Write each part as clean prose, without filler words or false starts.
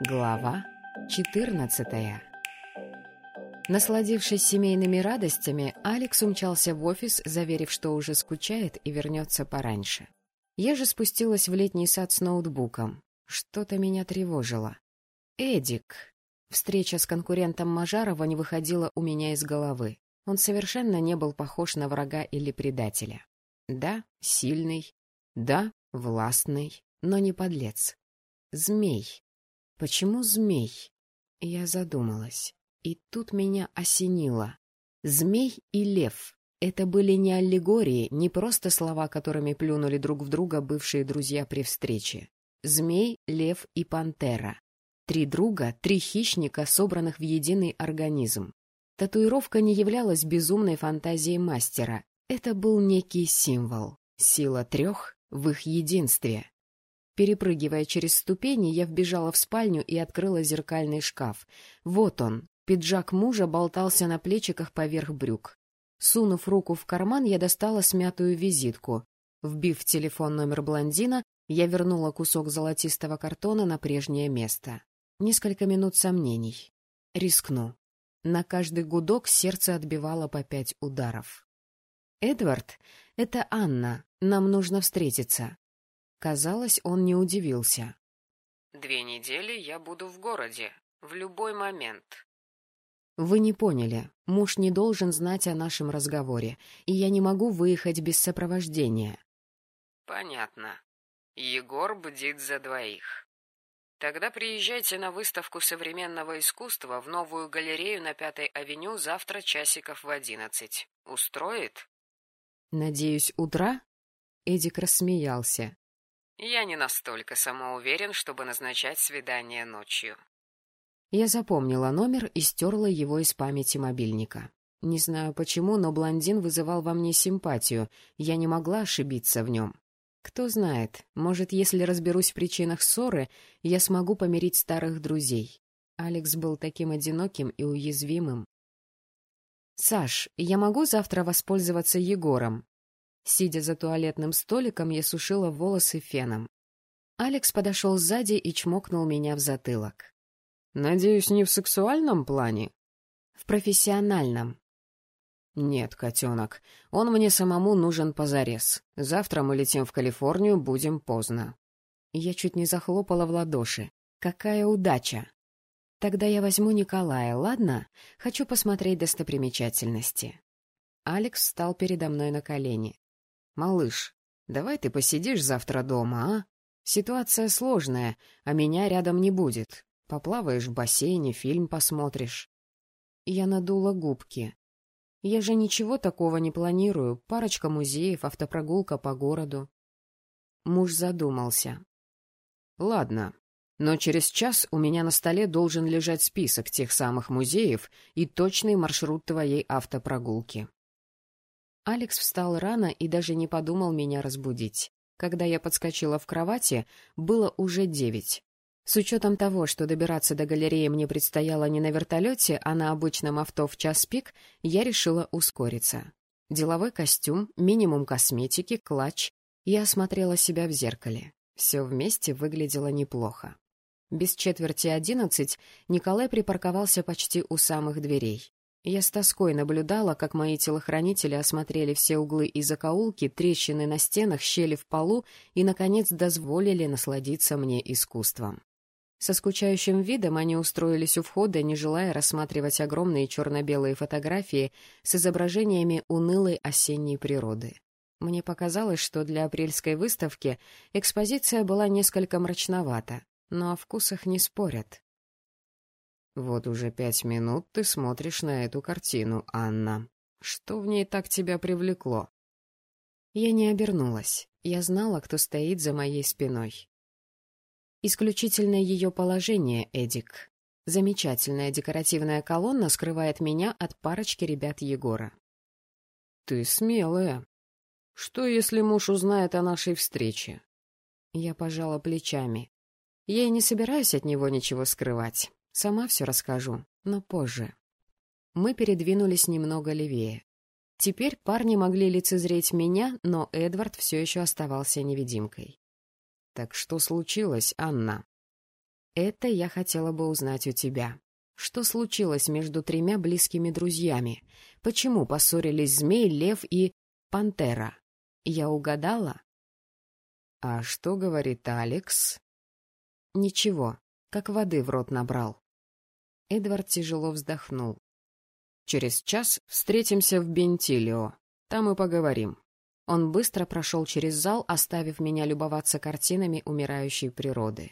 Глава 14. Насладившись семейными радостями, Алекс умчался в офис, заверив, что уже скучает и вернется пораньше. Я же спустилась в летний сад с ноутбуком. Что-то меня тревожило. Эдик. Встреча с конкурентом Мажарова не выходила у меня из головы. Он совершенно не был похож на врага или предателя. Да, сильный. Да, властный, но не подлец. Змей. Почему змей? Я задумалась. И тут меня осенило. Змей и лев — это были не аллегории, не просто слова, которыми плюнули друг в друга бывшие друзья при встрече. Змей, лев и пантера. 3 друга, 3 хищника, собранных в единый организм. Татуировка не являлась безумной фантазией мастера. Это был некий символ. Сила 3 в их единстве. Перепрыгивая через ступени, я вбежала в спальню и открыла зеркальный шкаф. Вот он. Пиджак мужа болтался на плечиках поверх брюк. Сунув руку в карман, я достала смятую визитку. Вбив в телефон номер блондина, я вернула кусок золотистого картона на прежнее место. Несколько минут сомнений. Рискну. На каждый гудок сердце отбивало по 5 ударов. «Эдвард, это Анна. Нам нужно встретиться». Казалось, он не удивился. 2 недели я буду в городе. В любой момент. «Вы не поняли. Муж не должен знать о нашем разговоре, и я не могу выехать без сопровождения». Понятно. Егор бдит за 2. Тогда приезжайте на выставку современного искусства в новую галерею на 5-й авеню завтра часиков в 11. Устроит? «Надеюсь, утра?» Эдик рассмеялся. Я не настолько самоуверен, чтобы назначать свидание ночью. Я запомнила номер и стерла его из памяти мобильника. Не знаю почему, но блондин вызывал во мне симпатию. Я не могла ошибиться в нем. Кто знает, может, если разберусь в причинах ссоры, я смогу помирить старых друзей. Алекс был таким одиноким и уязвимым. «Саш, я могу завтра воспользоваться Егором?» Сидя за туалетным столиком, я сушила волосы феном. Алекс подошел сзади и чмокнул меня в затылок. «Надеюсь, не в сексуальном плане?» «В профессиональном». «Нет, котенок, он мне самому нужен позарез. Завтра мы летим в Калифорнию, будем поздно». Я чуть не захлопала в ладоши. «Какая удача!» «Тогда я возьму Николая, ладно? Хочу посмотреть достопримечательности». Алекс встал передо мной на колени. «Малыш, давай ты посидишь завтра дома, а? Ситуация сложная, а меня рядом не будет. Поплаваешь в бассейне, фильм посмотришь». Я надула губки. Я же ничего такого не планирую. Парочка музеев, автопрогулка по городу. Муж задумался. «Ладно, но через час у меня на столе должен лежать список тех самых музеев и точный маршрут твоей автопрогулки». Алекс встал рано и даже не подумал меня разбудить. Когда я подскочила в кровати, было уже 9. С учетом того, что добираться до галереи мне предстояло не на вертолете, а на обычном авто в час пик, я решила ускориться. Деловой костюм, минимум косметики, клатч. Я осмотрела себя в зеркале. Все вместе выглядело неплохо. Без 10:45 Николай припарковался почти у самых дверей. Я с тоской наблюдала, как мои телохранители осмотрели все углы и закоулки, трещины на стенах, щели в полу и, наконец, дозволили насладиться мне искусством. Со скучающим видом они устроились у входа, не желая рассматривать огромные черно-белые фотографии с изображениями унылой осенней природы. Мне показалось, что для апрельской выставки экспозиция была несколько мрачновата, но о вкусах не спорят. «Вот уже 5 минут ты смотришь на эту картину, Анна. Что в ней так тебя привлекло?» Я не обернулась. Я знала, кто стоит за моей спиной. Исключительное ее положение, Эдик. Замечательная декоративная колонна скрывает меня от парочки ребят Егора. «Ты смелая. Что, если муж узнает о нашей встрече?» Я пожала плечами. Я и не собираюсь от него ничего скрывать. Сама все расскажу, но позже. Мы передвинулись немного левее. Теперь парни могли лицезреть меня, но Эдвард все еще оставался невидимкой. «Так что случилось, Анна?» Это я хотела бы узнать у тебя. Что случилось между тремя близкими друзьями? Почему поссорились змей, лев и пантера? Я угадала? А что говорит Алекс? Ничего, как воды в рот набрал. Эдвард тяжело вздохнул. Через час встретимся в Бентилио. Там и поговорим. Он быстро прошел через зал, оставив меня любоваться картинами умирающей природы.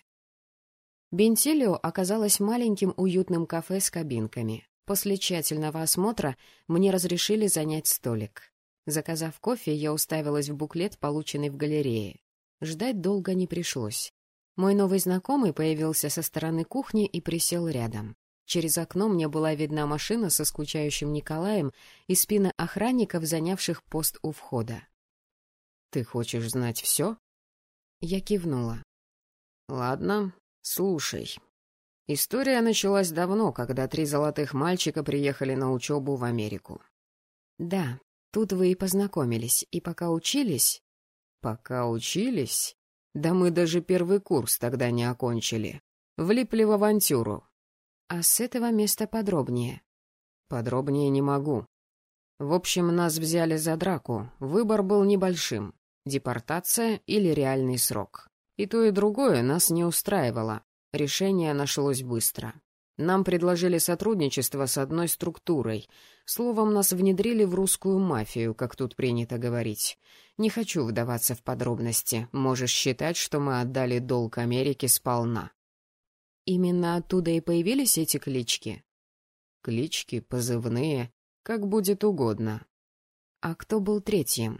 Бентилио оказалось маленьким уютным кафе с кабинками. После тщательного осмотра мне разрешили занять столик. Заказав кофе, я уставилась в буклет, полученный в галерее. Ждать долго не пришлось. Мой новый знакомый появился со стороны кухни и присел рядом. Через окно мне была видна машина со скучающим Николаем и спины охранников, занявших пост у входа. «Ты хочешь знать все?» Я кивнула. «Ладно, слушай. История началась давно, когда 3 золотых мальчика приехали на учебу в Америку». «Да, тут вы и познакомились, и пока учились...» «Пока учились? Да мы даже первый курс тогда не окончили. Влипли в авантюру». «А с этого места подробнее?» «Подробнее не могу. В общем, нас взяли за драку. Выбор был небольшим. Депортация или реальный срок. И то, и другое нас не устраивало. Решение нашлось быстро. Нам предложили сотрудничество с одной структурой. Словом, нас внедрили в русскую мафию, как тут принято говорить. Не хочу вдаваться в подробности. Можешь считать, что мы отдали долг Америке сполна». «Именно оттуда и появились эти клички?» «Клички, позывные, как будет угодно». «А кто был третьим?»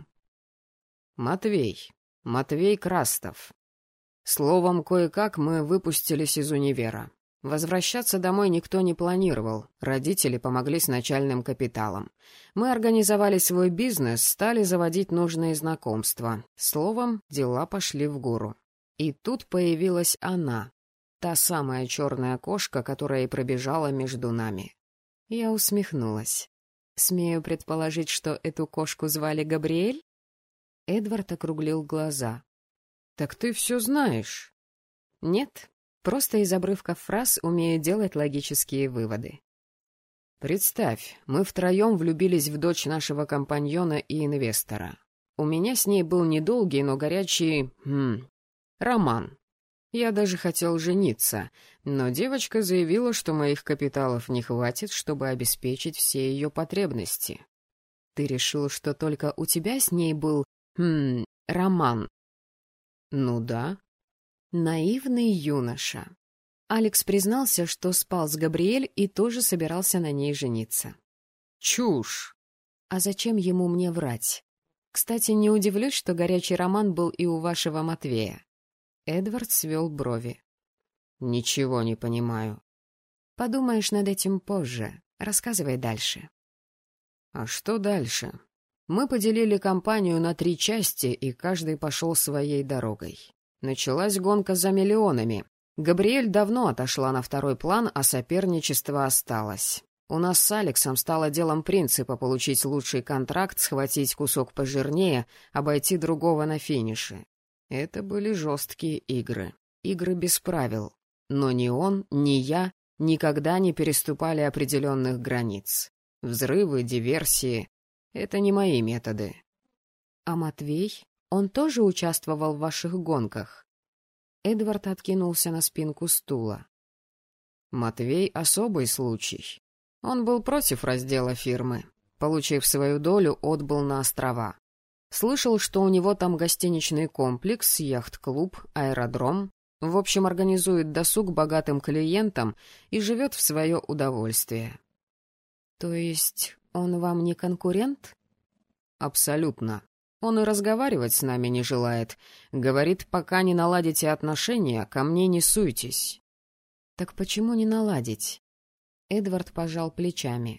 «Матвей. Матвей Крастов. Словом, кое-как мы выпустились из универа. Возвращаться домой никто не планировал. Родители помогли с начальным капиталом. Мы организовали свой бизнес, стали заводить нужные знакомства. Словом, дела пошли в гору. И тут появилась она. Та самая черная кошка, которая и пробежала между нами». Я усмехнулась. «Смею предположить, что эту кошку звали Габриэль?» Эдвард округлил глаза. «Так ты все знаешь?» «Нет, просто из обрывков фраз умею делать логические выводы». «Представь, мы втроем влюбились в дочь нашего компаньона и инвестора. У меня с ней был недолгий, но горячий... роман. Я даже хотел жениться, но девочка заявила, что моих капиталов не хватит, чтобы обеспечить все ее потребности». «Ты решил, что только у тебя с ней был, роман?» «Ну да». Наивный юноша. Алекс признался, что спал с Габриэль и тоже собирался на ней жениться. «Чушь!» «А зачем ему мне врать? Кстати, не удивлюсь, что горячий роман был и у вашего Матвея». Эдвард свел брови. «Ничего не понимаю». «Подумаешь над этим позже. Рассказывай дальше». «А что дальше?» Мы поделили компанию на 3 части, и каждый пошел своей дорогой. Началась гонка за миллионами. Габриэль давно отошла на второй план, а соперничество осталось. У нас с Алексом стало делом принципа получить лучший контракт, схватить кусок пожирнее, обойти другого на финише. Это были жесткие игры. Игры без правил. Но ни он, ни я никогда не переступали определенных границ. Взрывы, диверсии — это не мои методы. А Матвей? Он тоже участвовал в ваших гонках? Эдвард откинулся на спинку стула. Матвей — особый случай. Он был против раздела фирмы. Получив свою долю, отбыл на острова. Слышал, что у него там гостиничный комплекс, яхт-клуб, аэродром. В общем, организует досуг богатым клиентам и живет в свое удовольствие. То есть он вам не конкурент? Абсолютно. Он и разговаривать с нами не желает. Говорит, пока не наладите отношения, ко мне не суйтесь. Так почему не наладить? Эдвард пожал плечами.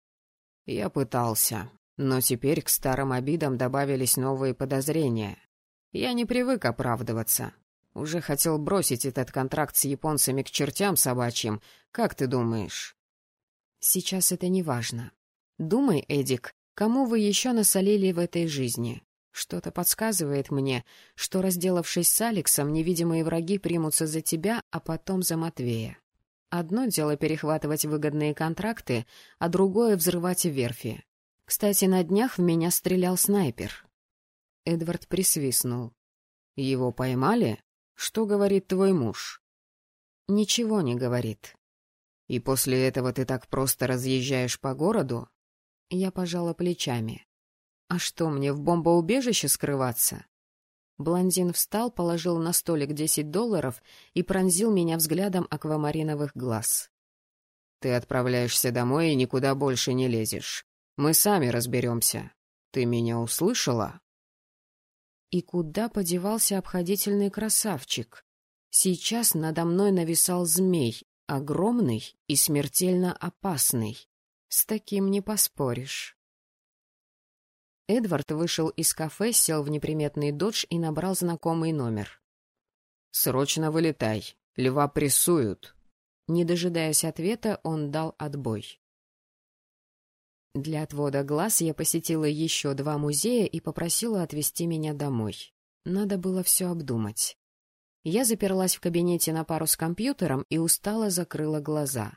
Я пытался, но теперь к старым обидам добавились новые подозрения. Я не привык оправдываться. Уже хотел бросить этот контракт с японцами к чертям собачьим. Как ты думаешь? Сейчас это не важно. Думай, Эдик, кому вы еще насолили в этой жизни? Что-то подсказывает мне, что, разделавшись с Алексом, невидимые враги примутся за тебя, а потом за Матвея. Одно дело перехватывать выгодные контракты, а другое — взрывать верфи. Кстати, на днях в меня стрелял снайпер. Эдвард присвистнул. «Его поймали? Что говорит твой муж?» «Ничего не говорит». «И после этого ты так просто разъезжаешь по городу?» Я пожала плечами. «А что, мне в бомбоубежище скрываться?» Блондин встал, положил на столик $10 и пронзил меня взглядом аквамариновых глаз. «Ты отправляешься домой и никуда больше не лезешь. Мы сами разберемся. Ты меня услышала?» И куда подевался обходительный красавчик? Сейчас надо мной нависал змей, огромный и смертельно опасный. С таким не поспоришь. Эдвард вышел из кафе, сел в неприметный додж и набрал знакомый номер. «Срочно вылетай. Льва прессуют». Не дожидаясь ответа, он дал отбой. Для отвода глаз я посетила еще 2 музея и попросила отвезти меня домой. Надо было все обдумать. Я заперлась в кабинете на пару с компьютером и устало закрыла глаза.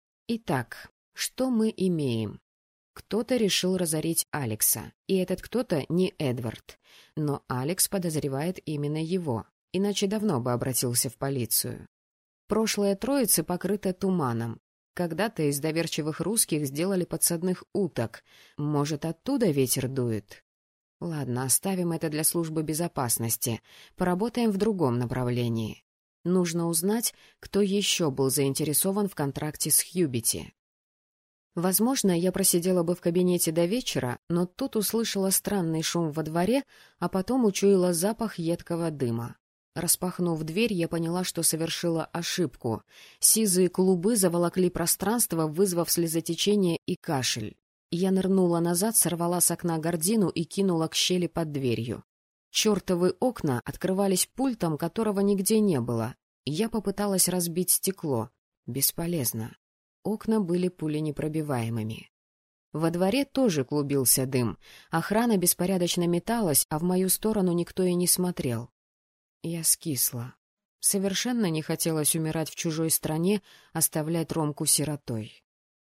Итак, что мы имеем? Кто-то решил разорить Алекса, и этот кто-то не Эдвард. Но Алекс подозревает именно его, иначе давно бы обратился в полицию. Прошлое троицы покрыто туманом. Когда-то из доверчивых русских сделали подсадных уток. Может, оттуда ветер дует? Ладно, оставим это для службы безопасности. Поработаем в другом направлении. Нужно узнать, кто еще был заинтересован в контракте с Хьюбити. Возможно, я просидела бы в кабинете до вечера, но тут услышала странный шум во дворе, а потом учуяла запах едкого дыма. Распахнув дверь, я поняла, что совершила ошибку. Сизые клубы заволокли пространство, вызвав слезотечение и кашель. Я нырнула назад, сорвала с окна гардину и кинула к щели под дверью. Чертовы окна открывались пультом, которого нигде не было. Я попыталась разбить стекло. Бесполезно. Окна были пуленепробиваемыми. Во дворе тоже клубился дым. Охрана беспорядочно металась, а в мою сторону никто и не смотрел. Я скисла. Совершенно не хотелось умирать в чужой стране, оставлять Ромку сиротой.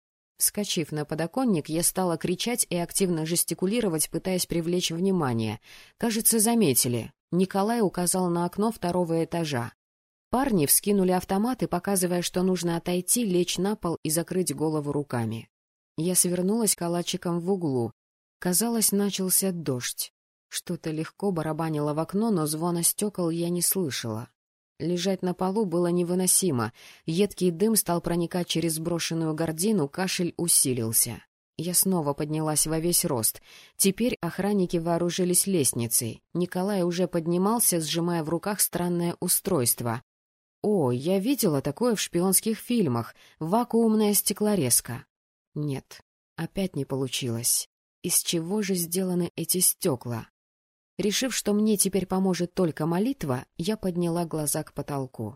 Вскочив на подоконник, я стала кричать и активно жестикулировать, пытаясь привлечь внимание. Кажется, заметили. Николай указал на окно 2-го этажа. Парни вскинули автоматы, показывая, что нужно отойти, лечь на пол и закрыть голову руками. Я свернулась калачиком в углу. Казалось, начался дождь. Что-то легко барабанило в окно, но звона стекол я не слышала. Лежать на полу было невыносимо. Едкий дым стал проникать через сброшенную гардину, кашель усилился. Я снова поднялась во весь рост. Теперь охранники вооружились лестницей. Николай уже поднимался, сжимая в руках странное устройство. О, я видела такое в шпионских фильмах. Вакуумная стеклорезка. Нет, опять не получилось. Из чего же сделаны эти стекла? Решив, что мне теперь поможет только молитва, я подняла глаза к потолку.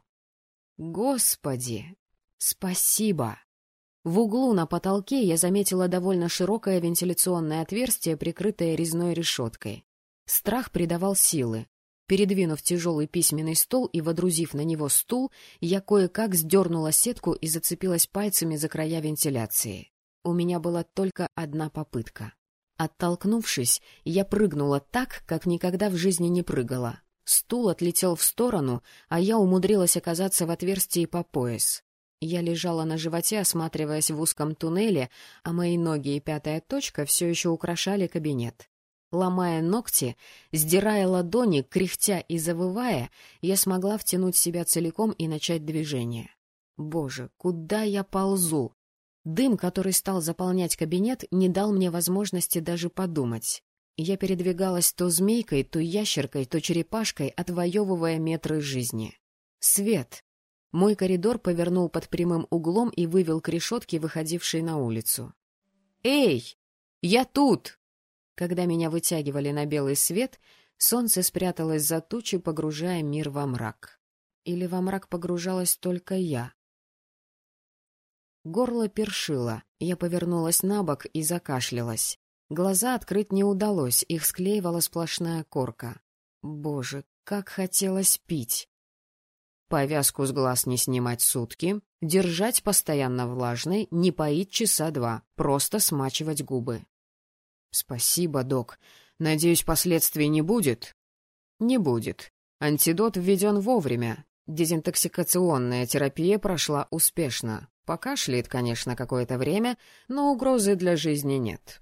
Господи! Спасибо! В углу на потолке я заметила довольно широкое вентиляционное отверстие, прикрытое резной решеткой. Страх придавал силы. Передвинув тяжелый письменный стол и водрузив на него стул, я кое-как сдернула сетку и зацепилась пальцами за края вентиляции. У меня была только одна попытка. Оттолкнувшись, я прыгнула так, как никогда в жизни не прыгала. Стул отлетел в сторону, а я умудрилась оказаться в отверстии по пояс. Я лежала на животе, осматриваясь в узком туннеле, а мои ноги и 5-я точка все еще украшали кабинет. Ломая ногти, сдирая ладони, кряхтя и завывая, я смогла втянуть себя целиком и начать движение. Боже, куда я ползу? Дым, который стал заполнять кабинет, не дал мне возможности даже подумать. Я передвигалась то змейкой, то ящеркой, то черепашкой, отвоевывая метры жизни. Свет! Мой коридор повернул под прямым углом и вывел к решетке, выходившей на улицу. «Эй! Я тут!» Когда меня вытягивали на белый свет, солнце спряталось за тучи, погружая мир во мрак. Или во мрак погружалась только я? Горло першило, я повернулась набок и закашлялась. Глаза открыть не удалось, их склеивала сплошная корка. Боже, как хотелось пить! Повязку с глаз не снимать сутки, держать постоянно влажной, не поить часа 2, просто смачивать губы. Спасибо, док. Надеюсь, последствий не будет? Не будет. Антидот введен вовремя. Дезинтоксикационная терапия прошла успешно. Покашляет, конечно, какое-то время, но угрозы для жизни нет.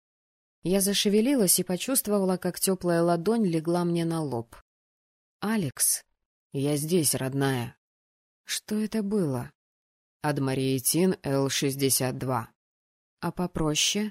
Я зашевелилась и почувствовала, как теплая ладонь легла мне на лоб. «Алекс, я здесь, родная». Что это было? Адмариетин Л-62. А попроще?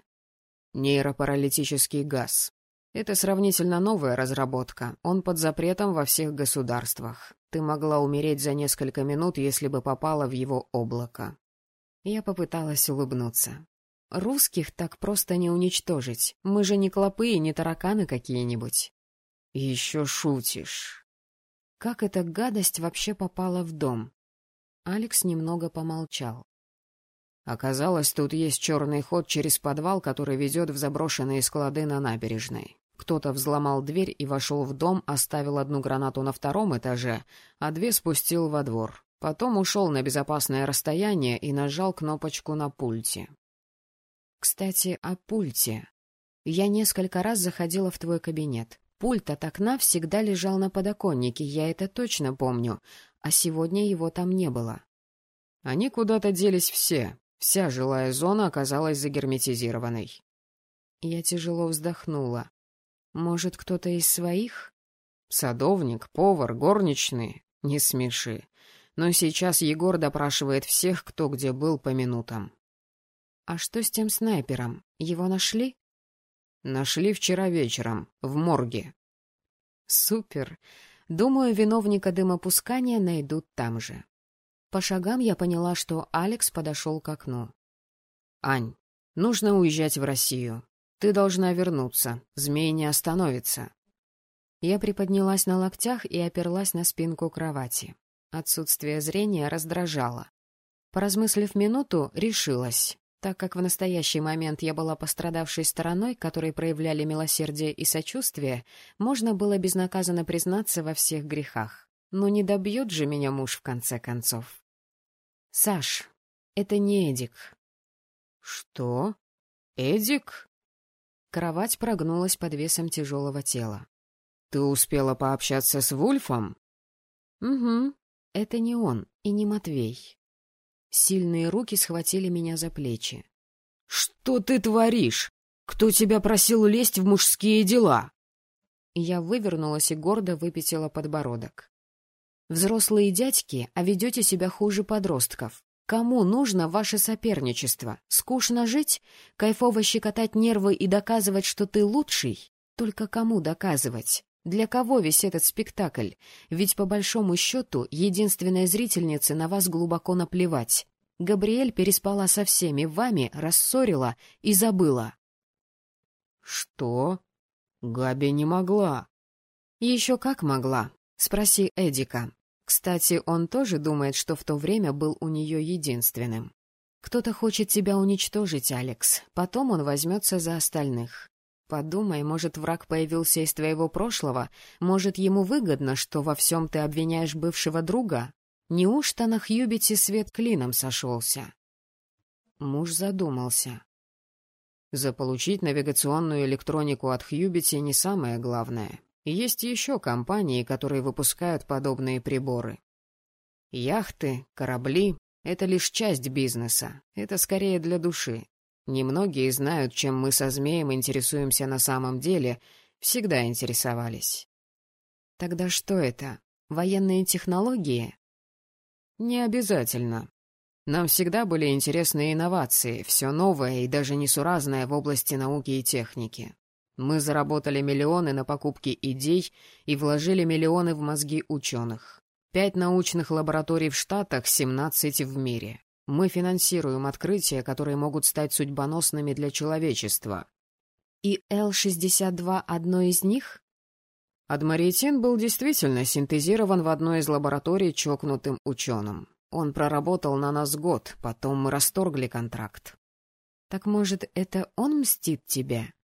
Нейропаралитический газ. Это сравнительно новая разработка. Он под запретом во всех государствах. Ты могла умереть за несколько минут, если бы попала в его облако. Я попыталась улыбнуться. Русских так просто не уничтожить. Мы же не клопы и не тараканы какие-нибудь. Еще шутишь. Как эта гадость вообще попала в дом? Алекс немного помолчал. Оказалось, тут есть черный ход через подвал, который ведет в заброшенные склады на набережной. Кто-то взломал дверь и вошел в дом, оставил 1 гранату на 2-м этаже, а 2 спустил во двор. Потом ушел на безопасное расстояние и нажал кнопочку на пульте. Кстати, о пульте. Я несколько раз заходила в твой кабинет. Пульт от окна всегда лежал на подоконнике, я это точно помню, а сегодня его там не было. Они куда-то делись все. Вся жилая зона оказалась загерметизированной. Я тяжело вздохнула. Может, кто-то из своих? Садовник, повар, горничные? Не смеши. Но сейчас Егор допрашивает всех, кто где был, по минутам. А что с тем снайпером? Его нашли? Нашли вчера вечером, в морге. Супер. Думаю, виновника дымопускания найдут там же. По шагам я поняла, что Алекс подошел к окну. «Ань, нужно уезжать в Россию. Ты должна вернуться. Змей не остановится». Я приподнялась на локтях и оперлась на спинку кровати. Отсутствие зрения раздражало. Поразмыслив минуту, решилась. Так как в настоящий момент я была пострадавшей стороной, которой проявляли милосердие и сочувствие, можно было безнаказанно признаться во всех грехах. Но не добьет же меня муж в конце концов. «Саш, это не Эдик». «Что? Эдик?» Кровать прогнулась под весом тяжелого тела. «Ты успела пообщаться с Вульфом?» «Угу. Это не он и не Матвей». Сильные руки схватили меня за плечи. «Что ты творишь? Кто тебя просил лезть в мужские дела?» Я вывернулась и гордо выпятила подбородок. «Взрослые дядьки, а ведете себя хуже подростков. Кому нужно ваше соперничество? Скучно жить? Кайфово щекотать нервы и доказывать, что ты лучший? Только кому доказывать? Для кого весь этот спектакль? Ведь по большому счету единственной зрительнице на вас глубоко наплевать. Габриэль переспала со всеми вами, рассорила и забыла». «Что? Габи не могла». «Еще как могла. Спроси Эдика. Кстати, он тоже думает, что в то время был у нее единственным. Кто-то хочет тебя уничтожить, Алекс. Потом он возьмется за остальных. Подумай, может, враг появился из твоего прошлого? Может, ему выгодно, что во всем ты обвиняешь бывшего друга? Неужто на Хьюбите свет клином сошелся?» Муж задумался. Заполучить навигационную электронику от Хьюбити не самое главное. Есть еще компании, которые выпускают подобные приборы. Яхты, корабли — это лишь часть бизнеса. Это скорее для души. Немногие знают, чем мы со Змеем интересуемся на самом деле, всегда интересовались. Тогда что это? Военные технологии? Не обязательно. Нам всегда были интересны инновации, все новое и даже несуразное в области науки и техники. Мы заработали миллионы на покупке идей и вложили миллионы в мозги ученых. 5 научных лабораторий в Штатах, 17 в мире. Мы финансируем открытия, которые могут стать судьбоносными для человечества. И Л-62 одно из них? Адмариетин был действительно синтезирован в одной из лабораторий чокнутым ученым. Он проработал на нас год, потом мы расторгли контракт. Так может, это он мстит тебе?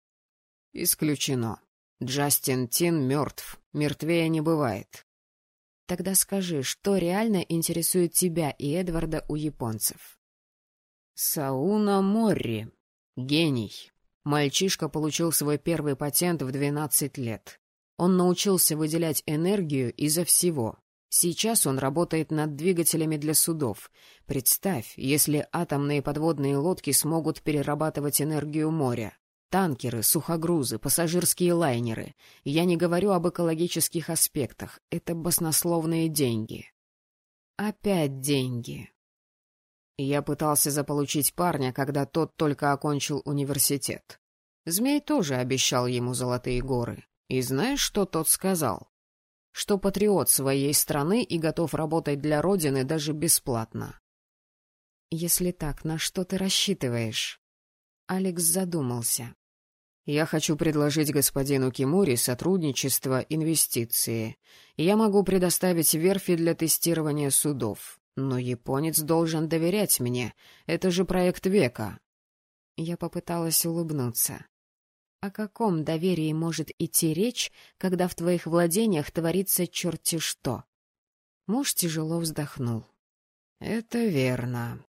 Исключено. Джастин Тин мертв. Мертвее не бывает. Тогда скажи, что реально интересует тебя и Эдварда у японцев? Сауна Морри. Гений. Мальчишка получил свой первый патент в 12 лет. Он научился выделять энергию изо всего. Сейчас он работает над двигателями для судов. Представь, если атомные подводные лодки смогут перерабатывать энергию моря. Танкеры, сухогрузы, пассажирские лайнеры. Я не говорю об экологических аспектах. Это баснословные деньги. Опять деньги. Я пытался заполучить парня, когда тот только окончил университет. Змей тоже обещал ему золотые горы. И знаешь, что тот сказал? Что патриот своей страны и готов работать для Родины даже бесплатно. Если так, на что ты рассчитываешь? Алекс задумался. Я хочу предложить господину Кимури сотрудничество, инвестиции. Я могу предоставить верфи для тестирования судов. Но японец должен доверять мне. Это же проект века. Я попыталась улыбнуться. О каком доверии может идти речь, когда в твоих владениях творится черти что? Муж тяжело вздохнул. Это верно.